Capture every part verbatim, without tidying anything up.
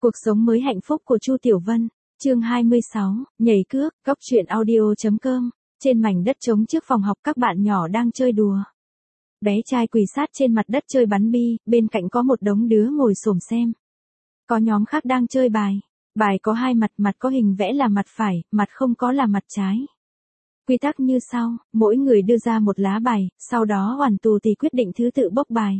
Cuộc sống mới hạnh phúc của Chu Tiểu Vân, chương hai mươi sáu, nhảy cước, góc truyện audio.com. Trên mảnh đất trống trước phòng học các bạn nhỏ đang chơi đùa. Bé trai quỳ sát trên mặt đất chơi bắn bi, bên cạnh có một đống đứa ngồi xổm xem. Có nhóm khác đang chơi bài. Bài có hai mặt, mặt có hình vẽ là mặt phải, mặt không có là mặt trái. Quy tắc như sau, mỗi người đưa ra một lá bài, sau đó hoàn tù thì quyết định thứ tự bốc bài.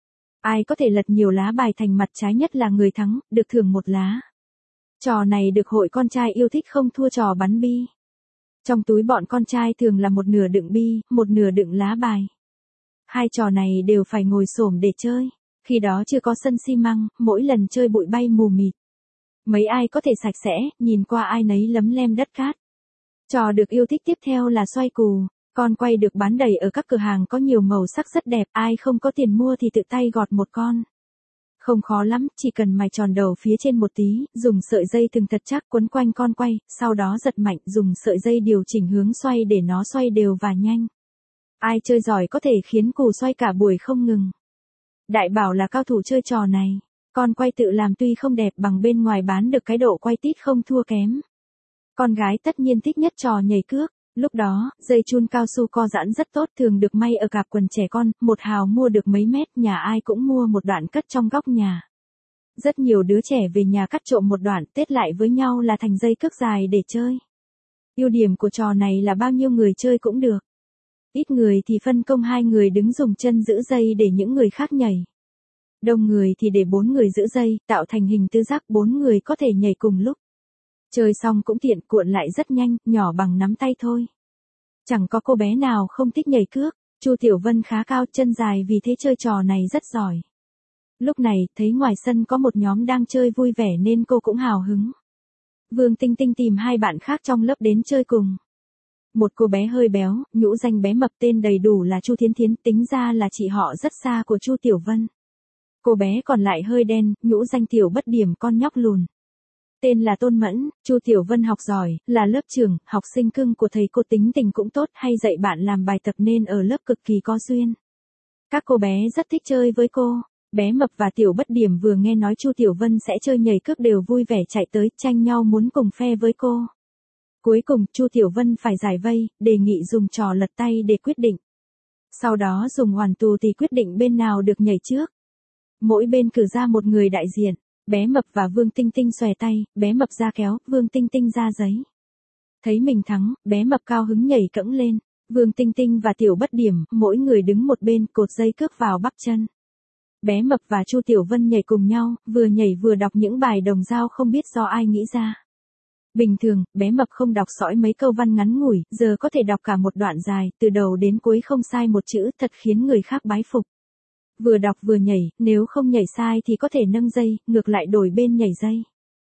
Ai có thể lật nhiều lá bài thành mặt trái nhất là người thắng, được thưởng một lá. Trò này được hội con trai yêu thích không thua trò bắn bi. Trong túi bọn con trai thường là một nửa đựng bi, một nửa đựng lá bài. Hai trò này đều phải ngồi xổm để chơi. Khi đó chưa có sân xi măng, mỗi lần chơi bụi bay mù mịt. Mấy ai có thể sạch sẽ, nhìn qua ai nấy lấm lem đất cát. Trò được yêu thích tiếp theo là xoay cù. Con quay được bán đầy ở các cửa hàng có nhiều màu sắc rất đẹp, ai không có tiền mua thì tự tay gọt một con. Không khó lắm, chỉ cần mài tròn đầu phía trên một tí, dùng sợi dây thừng thật chắc quấn quanh con quay, sau đó giật mạnh, dùng sợi dây điều chỉnh hướng xoay để nó xoay đều và nhanh. Ai chơi giỏi có thể khiến cù xoay cả buổi không ngừng. Đại bảo là cao thủ chơi trò này. Con quay tự làm tuy không đẹp bằng bên ngoài bán được cái độ quay tít không thua kém. Con gái tất nhiên thích nhất trò nhảy cước. Lúc đó, dây chun cao su co giãn rất tốt thường được may ở cạp quần trẻ con, một hào mua được mấy mét, nhà ai cũng mua một đoạn cất trong góc nhà. Rất nhiều đứa trẻ về nhà cắt trộm một đoạn, tết lại với nhau là thành dây cước dài để chơi. Ưu điểm của trò này là bao nhiêu người chơi cũng được. Ít người thì phân công hai người đứng dùng chân giữ dây để những người khác nhảy. Đông người thì để bốn người giữ dây, tạo thành hình tứ giác bốn người có thể nhảy cùng lúc. Chơi xong cũng tiện, cuộn lại rất nhanh, nhỏ bằng nắm tay thôi. Chẳng có cô bé nào không thích nhảy cước. Chu Tiểu Vân khá cao, chân dài vì thế chơi trò này rất giỏi. Lúc này, thấy ngoài sân có một nhóm đang chơi vui vẻ nên cô cũng hào hứng. Vương Tinh Tinh tìm hai bạn khác trong lớp đến chơi cùng. Một cô bé hơi béo, nhũ danh bé mập, tên đầy đủ là Chu Thiến Thiến, tính ra là chị họ rất xa của Chu Tiểu Vân. Cô bé còn lại hơi đen, nhũ danh Tiểu Bất Điểm, con nhóc lùn. Tên là Tôn Mẫn. Chu Tiểu Vân học giỏi, là lớp trưởng, học sinh cưng của thầy cô, tính tình cũng tốt, hay dạy bạn làm bài tập nên ở lớp cực kỳ có duyên. Các cô bé rất thích chơi với cô. Bé mập và Tiểu Bất Điểm vừa nghe nói Chu Tiểu Vân sẽ chơi nhảy cước đều vui vẻ chạy tới, tranh nhau muốn cùng phe với cô. Cuối cùng, Chu Tiểu Vân phải giải vây, đề nghị dùng trò lật tay để quyết định. Sau đó dùng hoàn tù thì quyết định bên nào được nhảy trước. Mỗi bên cử ra một người đại diện. Bé mập và Vương Tinh Tinh xòe tay, bé mập ra kéo, Vương Tinh Tinh ra giấy. Thấy mình thắng, bé mập cao hứng nhảy cẫng lên. Vương Tinh Tinh và Tiểu Bất Điểm, mỗi người đứng một bên, cột dây cước vào bắp chân. Bé mập và Chu Tiểu Vân nhảy cùng nhau, vừa nhảy vừa đọc những bài đồng dao không biết do ai nghĩ ra. Bình thường, bé mập không đọc sõi mấy câu văn ngắn ngủi, giờ có thể đọc cả một đoạn dài, từ đầu đến cuối không sai một chữ, thật khiến người khác bái phục. Vừa đọc vừa nhảy, nếu không nhảy sai thì có thể nâng dây, ngược lại đổi bên nhảy dây.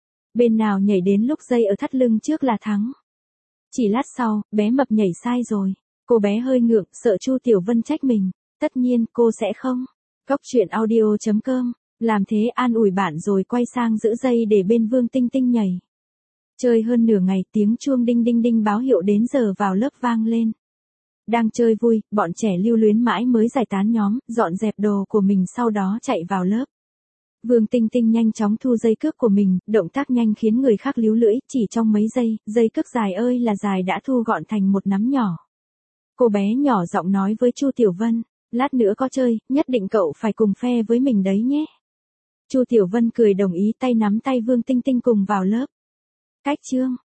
Bên nào nhảy đến lúc dây ở thắt lưng trước là thắng. Chỉ lát sau, bé mập nhảy sai rồi. Cô bé hơi ngượng, sợ Chu Tiểu Vân trách mình. Tất nhiên, cô sẽ không. Góc truyện audio.com. Làm thế an ủi bạn rồi quay sang giữ dây để bên Vương Tinh Tinh nhảy. Chơi hơn nửa ngày, tiếng chuông đinh đinh đinh báo hiệu đến giờ vào lớp vang lên. Đang chơi vui, bọn trẻ lưu luyến mãi mới giải tán nhóm, dọn dẹp đồ của mình sau đó chạy vào lớp. Vương Tinh Tinh nhanh chóng thu dây cước của mình, động tác nhanh khiến người khác líu lưỡi, chỉ trong mấy giây, dây cước dài ơi là dài đã thu gọn thành một nắm nhỏ. Cô bé nhỏ giọng nói với Chu Tiểu Vân, lát nữa có chơi, nhất định cậu phải cùng phe với mình đấy nhé. Chu Tiểu Vân cười đồng ý, tay nắm tay Vương Tinh Tinh cùng vào lớp. Cách chương